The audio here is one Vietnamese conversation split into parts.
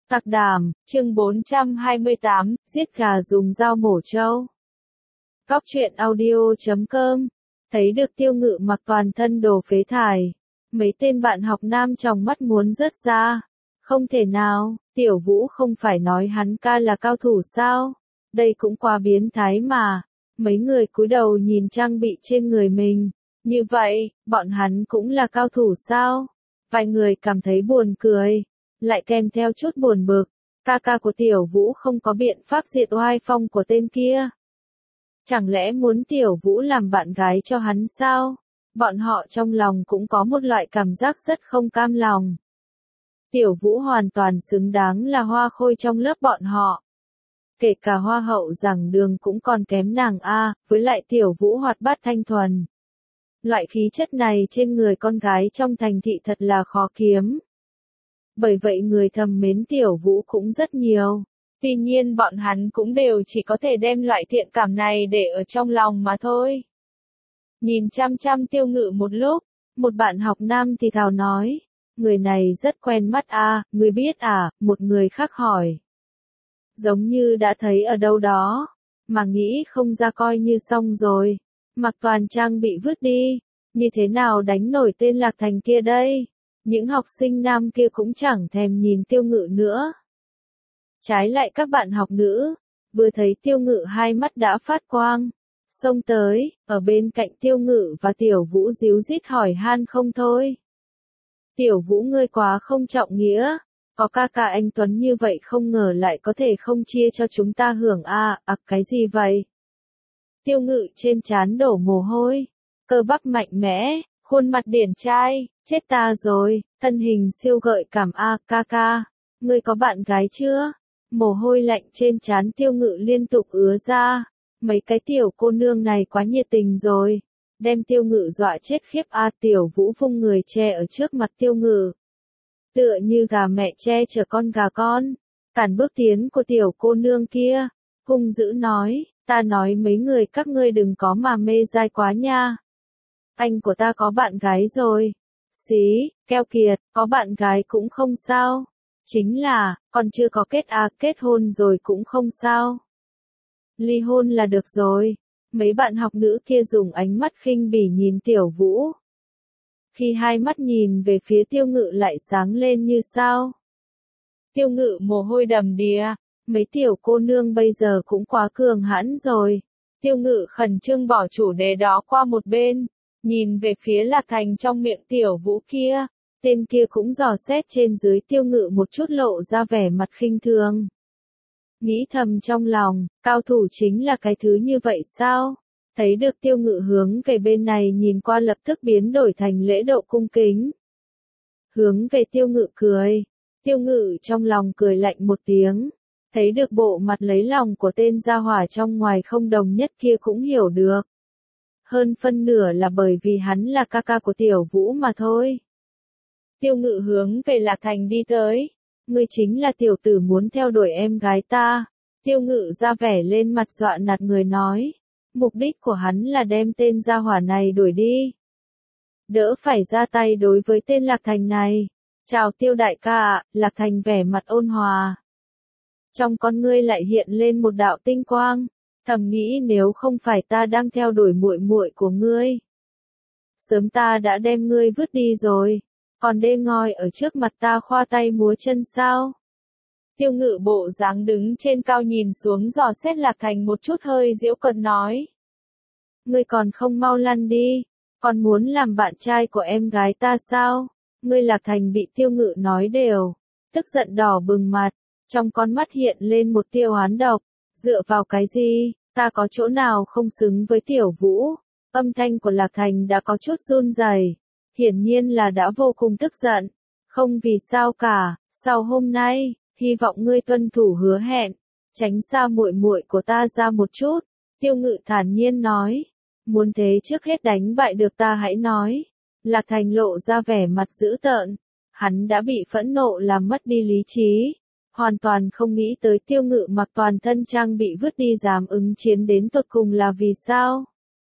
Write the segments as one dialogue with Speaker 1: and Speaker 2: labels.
Speaker 1: Tặc Đàm, chương 428, giết gà dùng dao mổ trâu. Góc truyện audio.com. Thấy được Tiêu Ngự mặc toàn thân đồ phế thải. Mấy tên bạn học nam trong mắt muốn rớt ra. Không thể nào, Tiểu Vũ không phải nói hắn ca là cao thủ sao? Đây cũng quá biến thái mà. Mấy người cúi đầu nhìn trang bị trên người mình. Như vậy, bọn hắn cũng là cao thủ sao? Vài người cảm thấy buồn cười. Lại kèm theo chút buồn bực, ca của Tiểu Vũ không có biện pháp diệt oai phong của tên kia. Chẳng lẽ muốn Tiểu Vũ làm bạn gái cho hắn sao? Bọn họ trong lòng cũng có một loại cảm giác rất không cam lòng. Tiểu Vũ hoàn toàn xứng đáng là hoa khôi trong lớp bọn họ. Kể cả hoa hậu giảng đường cũng còn kém nàng a, với lại Tiểu Vũ hoạt bát thanh thuần. Loại khí chất này trên người con gái trong thành thị thật là khó kiếm. Bởi vậy người thầm mến Tiểu Vũ cũng rất nhiều. Tuy nhiên bọn hắn cũng đều chỉ có thể đem loại thiện cảm này để ở trong lòng mà thôi. Nhìn chăm chăm Tiêu Ngự một lúc, một bạn học nam thì thào nói, người này rất quen mắt a, người biết à, một người khác hỏi. Giống như đã thấy ở đâu đó, mà nghĩ không ra coi như xong rồi, mặc toàn trang bị vứt đi, như thế nào đánh nổi tên Lạc Thành kia đây? Những học sinh nam kia cũng chẳng thèm nhìn Tiêu Ngự nữa. Trái lại các bạn học nữ, vừa thấy Tiêu Ngự hai mắt đã phát quang, xông tới, ở bên cạnh Tiêu Ngự và Tiểu Vũ díu dít hỏi han không thôi. Tiểu Vũ ngươi quá không trọng nghĩa, có ca anh Tuấn như vậy không ngờ lại có thể không chia cho chúng ta hưởng cái gì vậy? Tiêu Ngự trên trán đổ mồ hôi, cơ bắp mạnh mẽ, khuôn mặt điển trai, chết ta rồi, thân hình siêu gợi cảm ca, ngươi có bạn gái chưa? Mồ hôi lạnh trên trán Tiêu Ngự liên tục ứa ra, mấy cái tiểu cô nương này quá nhiệt tình rồi, đem Tiêu Ngự dọa chết khiếp Tiểu Vũ vung người che ở trước mặt Tiêu Ngự. Tựa như gà mẹ che chở con gà con, cản bước tiến của tiểu cô nương kia, hung dữ nói, ta nói mấy người các ngươi đừng có mà mê dai quá nha. Anh của ta có bạn gái rồi. Xí, keo kiệt, có bạn gái cũng không sao. Chính là, còn chưa có kết hôn rồi cũng không sao. Ly hôn là được rồi. Mấy bạn học nữ kia dùng ánh mắt khinh bỉ nhìn Tiểu Vũ. Khi hai mắt nhìn về phía Tiêu Ngự lại sáng lên như sao. Tiêu Ngự mồ hôi đầm đìa, mấy tiểu cô nương bây giờ cũng quá cường hãn rồi. Tiêu Ngự khẩn trương bỏ chủ đề đó qua một bên. Nhìn về phía Lạc Thành trong miệng Tiểu Vũ kia, tên kia cũng dò xét trên dưới Tiêu Ngự một chút lộ ra vẻ mặt khinh thường. Nghĩ thầm trong lòng, cao thủ chính là cái thứ như vậy sao? Thấy được Tiêu Ngự hướng về bên này nhìn qua lập tức biến đổi thành lễ độ cung kính. Hướng về Tiêu Ngự cười. Tiêu Ngự trong lòng cười lạnh một tiếng. Thấy được bộ mặt lấy lòng của tên gia hỏa trong ngoài không đồng nhất kia cũng hiểu được. Hơn phân nửa là bởi vì hắn là ca của Tiểu Vũ mà thôi. Tiêu Ngự hướng về Lạc Thành đi tới. Ngươi chính là tiểu tử muốn theo đuổi em gái ta. Tiêu Ngự ra vẻ lên mặt dọa nạt người nói. Mục đích của hắn là đem tên gia hỏa này đuổi đi. Đỡ phải ra tay đối với tên Lạc Thành này. Chào Tiêu đại ca, Lạc Thành vẻ mặt ôn hòa. Trong con ngươi lại hiện lên một đạo tinh quang. Thầm nghĩ nếu không phải ta đang theo đuổi muội muội của ngươi, sớm ta đã đem ngươi vứt đi rồi, còn đê ngoi ở trước mặt ta khoa tay múa chân sao? Tiêu Ngự bộ dáng đứng trên cao nhìn xuống dò xét Lạc Thành một chút hơi giễu cợt nói. Ngươi còn không mau lăn đi, còn muốn làm bạn trai của em gái ta sao? Ngươi Lạc Thành bị Tiêu Ngự nói đều, tức giận đỏ bừng mặt, trong con mắt hiện lên một tia oán độc. Dựa vào cái gì, ta có chỗ nào không xứng với Tiểu Vũ? Âm thanh của Lạc Thành đã có chút run rẩy, hiển nhiên là đã vô cùng tức giận. Không vì sao cả, sau hôm nay, hy vọng ngươi tuân thủ hứa hẹn, tránh xa muội muội của ta ra một chút. Tiêu Ngự thản nhiên nói, muốn thế trước hết đánh bại được ta hãy nói. Lạc Thành lộ ra vẻ mặt dữ tợn, hắn đã bị phẫn nộ làm mất đi lý trí. Hoàn toàn không nghĩ tới Tiêu Ngự mặc toàn thân trang bị vứt đi dám ứng chiến đến tột cùng là vì sao?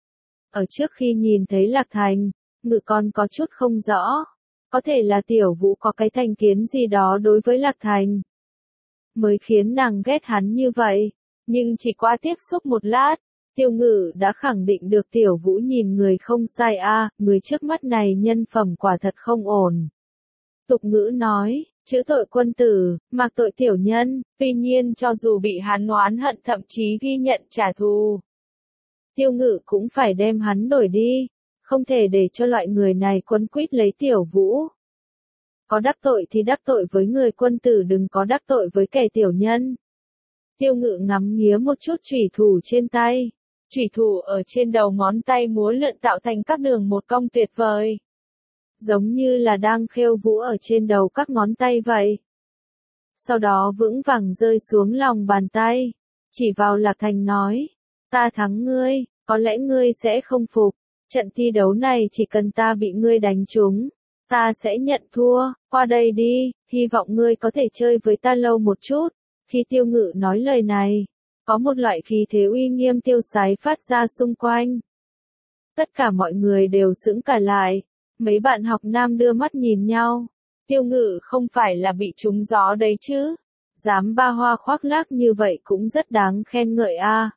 Speaker 1: Ở trước khi nhìn thấy Lạc Thành, Ngự còn có chút không rõ. Có thể là Tiểu Vũ có cái thành kiến gì đó đối với Lạc Thành. mới khiến nàng ghét hắn như vậy. Nhưng chỉ qua tiếp xúc một lát, Tiêu Ngự đã khẳng định được Tiểu Vũ nhìn người không sai người trước mắt này nhân phẩm quả thật không ổn. Tục ngữ nói, chữ tội quân tử, mặc tội tiểu nhân, tuy nhiên cho dù bị hắn oán hận thậm chí ghi nhận trả thù, Tiêu Ngự cũng phải đem hắn đổi đi, không thể để cho loại người này quấn quýt lấy Tiểu Vũ. Có đắc tội thì đắc tội với người quân tử, đừng có đắc tội với kẻ tiểu nhân. Tiêu Ngự ngắm nghía một chút chủy thủ trên tay. Chủy thủ ở trên đầu ngón tay múa lượn tạo thành các đường một cong tuyệt vời. Giống như là đang khêu vũ ở trên đầu các ngón tay vậy. Sau đó vững vàng rơi xuống lòng bàn tay. Chỉ vào Lạc Thành nói. Ta thắng ngươi, có lẽ ngươi sẽ không phục. Trận thi đấu này chỉ cần ta bị ngươi đánh trúng, ta sẽ nhận thua, qua đây đi, hy vọng ngươi có thể chơi với ta lâu một chút. Khi Tiêu Ngự nói lời này, có một loại khí thế uy nghiêm tiêu sái phát ra xung quanh. Tất cả mọi người đều sững cả lại, mấy bạn học nam đưa mắt nhìn nhau. Tiêu Ngự không phải là bị trúng gió đấy chứ, dám ba hoa khoác lác như vậy cũng rất đáng khen ngợi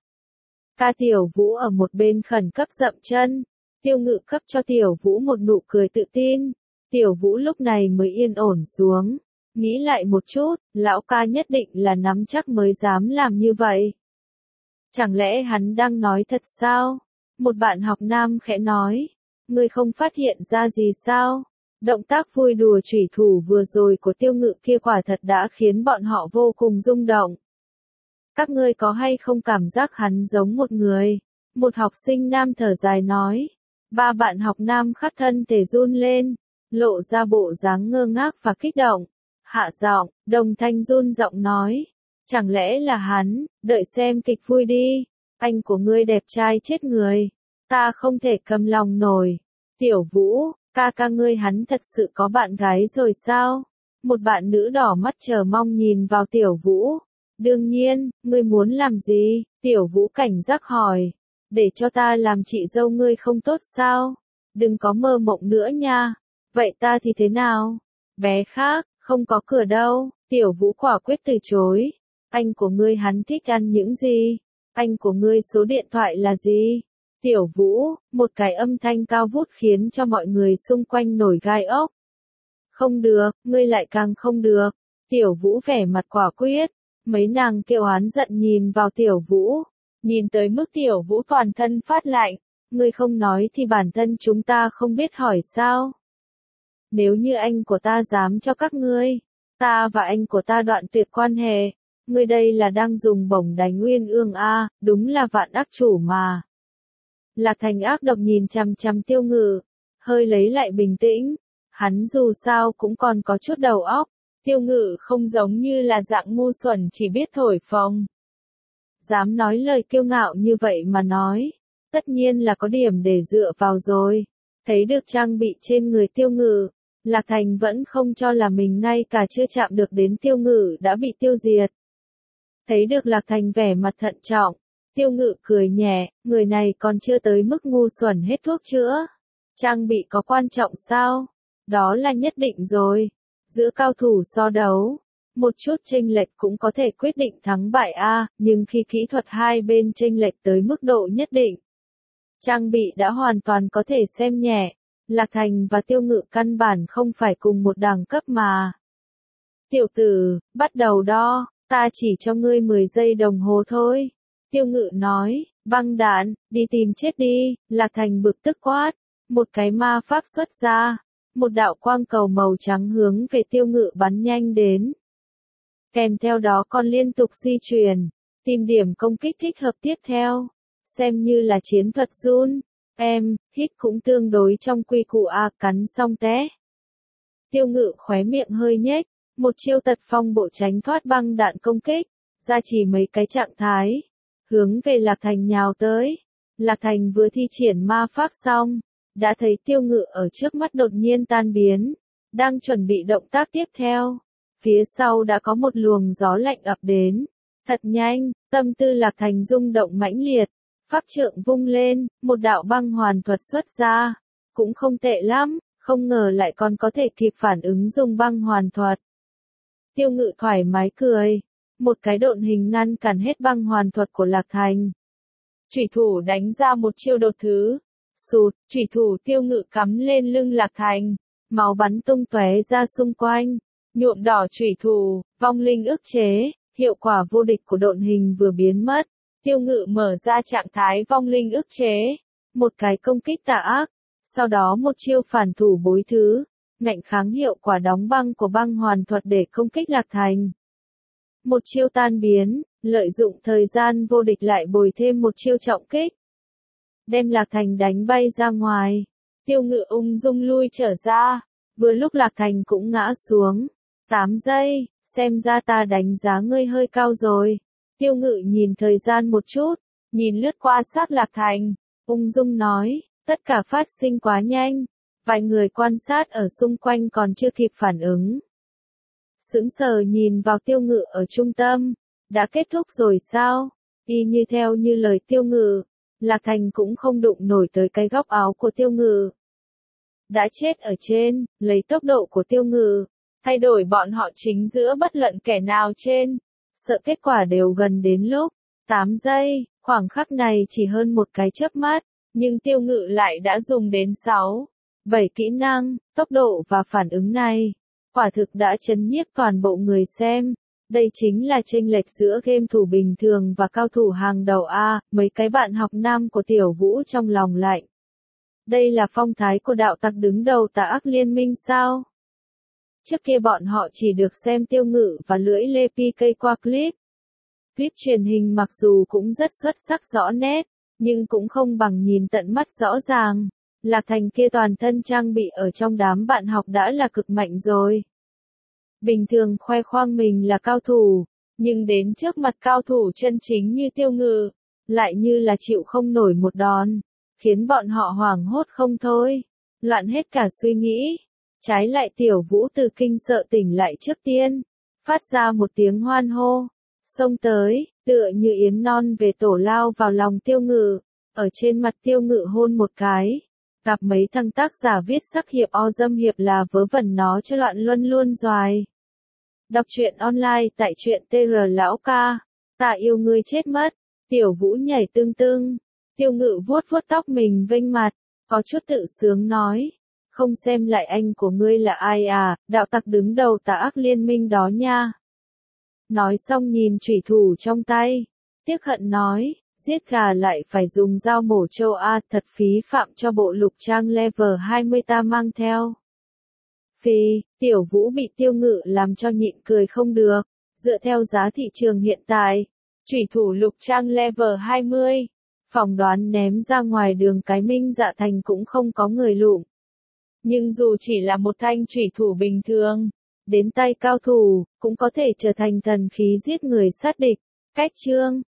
Speaker 1: Ca Tiểu Vũ ở một bên khẩn cấp dậm chân, Tiêu Ngự cấp cho Tiểu Vũ một nụ cười tự tin. Tiểu Vũ lúc này mới yên ổn xuống, nghĩ lại một chút, lão ca nhất định là nắm chắc mới dám làm như vậy. Chẳng lẽ hắn đang nói thật sao? Một bạn học nam khẽ nói, ngươi không phát hiện ra gì sao? Động tác vui đùa chủy thủ vừa rồi của Tiêu Ngự kia quả thật đã khiến bọn họ vô cùng rung động. Các ngươi có hay không cảm giác hắn giống một người? Một học sinh nam thở dài nói. Ba bạn học nam khắp thân thể run lên, lộ ra bộ dáng ngơ ngác và kích động. Hạ giọng, đồng thanh run giọng nói. Chẳng lẽ là hắn, đợi xem kịch vui đi. Anh của ngươi đẹp trai chết người. Ta không thể cầm lòng nổi. Tiểu Vũ, ca ca ngươi hắn thật sự có bạn gái rồi sao? Một bạn nữ đỏ mắt chờ mong nhìn vào Tiểu Vũ. Đương nhiên, ngươi muốn làm gì? Tiểu Vũ cảnh giác hỏi. Để cho ta làm chị dâu ngươi không tốt sao? Đừng có mơ mộng nữa nha. Vậy ta thì thế nào? Bé khác, không có cửa đâu. Tiểu Vũ quả quyết từ chối. Anh của ngươi hắn thích ăn những gì? Anh của ngươi số điện thoại là gì? Tiểu Vũ, một cái âm thanh cao vút khiến cho mọi người xung quanh nổi gai ốc. Không được, ngươi lại càng không được. Tiểu Vũ vẻ mặt quả quyết. Mấy nàng kêu oán giận nhìn vào Tiểu Vũ. Nhìn tới mức Tiểu Vũ toàn thân phát lạnh. Ngươi không nói thì bản thân chúng ta không biết hỏi sao? Nếu như anh của ta dám cho các ngươi, ta và anh của ta đoạn tuyệt quan hệ. Ngươi đây là đang dùng bổng đánh Uyên Ương đúng là vạn ác chủ mà. Lạc Thành ác độc nhìn chằm chằm Tiêu Ngự, hơi lấy lại bình tĩnh. Hắn dù sao cũng còn có chút đầu óc. Tiêu Ngự không giống như là dạng ngu xuẩn chỉ biết thổi phồng. Dám nói lời kiêu ngạo như vậy mà nói, tất nhiên là có điểm để dựa vào rồi. Thấy được trang bị trên người Tiêu Ngự, Lạc Thành vẫn không cho là mình ngay cả chưa chạm được đến Tiêu Ngự đã bị tiêu diệt. Thấy được Lạc Thành vẻ mặt thận trọng, Tiêu Ngự cười nhẹ, người này còn chưa tới mức ngu xuẩn hết thuốc chữa. Trang bị có quan trọng sao? Đó là nhất định rồi. Giữa cao thủ so đấu, một chút chênh lệch cũng có thể quyết định thắng bại nhưng khi kỹ thuật hai bên chênh lệch tới mức độ nhất định, trang bị đã hoàn toàn có thể xem nhẹ. Lạc Thành và Tiêu Ngự căn bản không phải cùng một đẳng cấp mà. Tiểu tử, bắt đầu đo, ta chỉ cho ngươi 10 giây đồng hồ thôi. Tiêu Ngự nói, băng đạn, đi tìm chết đi. Lạc Thành bực tức quát, một cái ma pháp xuất ra. Một đạo quang cầu màu trắng hướng về Tiêu Ngự bắn nhanh đến. Kèm theo đó còn liên tục di chuyển, tìm điểm công kích thích hợp tiếp theo. Xem như là chiến thuật run. Hít cũng tương đối trong quy củ cắn xong té. Tiêu Ngự khóe miệng hơi nhếch, một chiêu tật phong bộ tránh thoát băng đạn công kích, ra chỉ mấy cái trạng thái, hướng về Lạc Thành nhào tới. Lạc Thành vừa thi triển ma pháp xong, đã thấy Tiêu Ngự ở trước mắt đột nhiên tan biến, đang chuẩn bị động tác tiếp theo. Phía sau đã có một luồng gió lạnh ập đến. Thật nhanh, tâm tư Lạc Thành rung động mãnh liệt. Pháp trượng vung lên, một đạo băng hoàn thuật xuất ra. Cũng không tệ lắm, không ngờ lại còn có thể kịp phản ứng dùng băng hoàn thuật. Tiêu Ngự thoải mái cười. một cái độn hình ngăn cản hết băng hoàn thuật của Lạc Thành. Chủy thủ đánh ra một chiêu đột thứ. Sụt, chủy thủ Tiêu Ngự cắm lên lưng Lạc Thành, máu bắn tung tóe ra xung quanh, nhuộm đỏ chủy thủ, vong linh ức chế, hiệu quả vô địch của độn hình vừa biến mất. Tiêu Ngự mở ra trạng thái vong linh ức chế, một cái công kích tà ác, sau đó một chiêu phản thủ bối thứ, ngạnh kháng hiệu quả đóng băng của băng hoàn thuật để công kích Lạc Thành. Một chiêu tan biến, lợi dụng thời gian vô địch lại bồi thêm một chiêu trọng kích, đem Lạc Thành đánh bay ra ngoài. Tiêu Ngự ung dung lui trở ra, vừa lúc Lạc Thành cũng ngã xuống. 8 giây, xem ra ta đánh giá ngươi hơi cao rồi. Tiêu Ngự nhìn thời gian một chút, nhìn lướt qua xác Lạc Thành, ung dung nói, tất cả phát sinh quá nhanh, vài người quan sát ở xung quanh còn chưa kịp phản ứng. Sững sờ nhìn vào Tiêu Ngự ở trung tâm, đã kết thúc rồi sao? Y như theo như lời Tiêu Ngự, Lạc Thành cũng không đụng nổi tới cái góc áo của Tiêu Ngự. Đã chết ở trên, lấy tốc độ của Tiêu Ngự, thay đổi bọn họ chính giữa bất luận kẻ nào trên, sợ kết quả đều gần đến lúc. 8 giây, khoảng khắc này chỉ hơn một cái chớp mắt, nhưng Tiêu Ngự lại đã dùng đến 6, 7 kỹ năng, tốc độ và phản ứng này. Quả thực đã chấn nhiếp toàn bộ người xem. Đây chính là chênh lệch giữa game thủ bình thường và cao thủ hàng đầu A, mấy cái bạn học nam của Tiểu Vũ trong lòng lạnh. Đây là phong thái của đạo tặc đứng đầu Tà Ác Liên Minh sao? Trước kia bọn họ chỉ được xem Tiêu Ngự và lưỡi lê PK qua clip. Clip truyền hình mặc dù cũng rất xuất sắc rõ nét, nhưng cũng không bằng nhìn tận mắt rõ ràng. Lạc Thành kia toàn thân trang bị ở trong đám bạn học đã là cực mạnh rồi. Bình thường khoe khoang mình là cao thủ, nhưng đến trước mặt cao thủ chân chính như Tiêu Ngự, lại như là chịu không nổi một đòn, khiến bọn họ hoảng hốt không thôi, loạn hết cả suy nghĩ. Trái lại Tiểu Vũ từ kinh sợ tỉnh lại trước tiên, phát ra một tiếng hoan hô, xông tới, tựa như yến non về tổ lao vào lòng Tiêu Ngự, ở trên mặt Tiêu Ngự hôn một cái. Gặp mấy thằng tác giả viết sắc hiệp o dâm hiệp là vớ vẩn nó cho loạn luân luôn doài. Đọc truyện online tại truyện TR Lão Ca. Ta yêu ngươi chết mất. Tiểu Vũ nhảy tưng tưng. Tiêu Ngự vuốt vuốt tóc mình vênh mặt, có chút tự sướng nói. Không xem lại anh của ngươi là ai à, đạo tặc đứng đầu Tà Ác Liên Minh đó nha. Nói xong nhìn chủy thủ trong tay. Tiếc hận nói. Giết gà lại phải dùng dao mổ trâu A, thật phí phạm cho bộ lục trang level 20 ta mang theo. Phì, Tiểu Vũ bị Tiêu Ngự làm cho nhịn cười không được. Dựa theo giá thị trường hiện tại, chủy thủ lục trang level 20, phỏng đoán ném ra ngoài đường Cái Minh Dạ Thành cũng không có người lụm. Nhưng dù chỉ là một thanh chủy thủ bình thường, đến tay cao thủ, cũng có thể trở thành thần khí giết người sát địch. Cách chương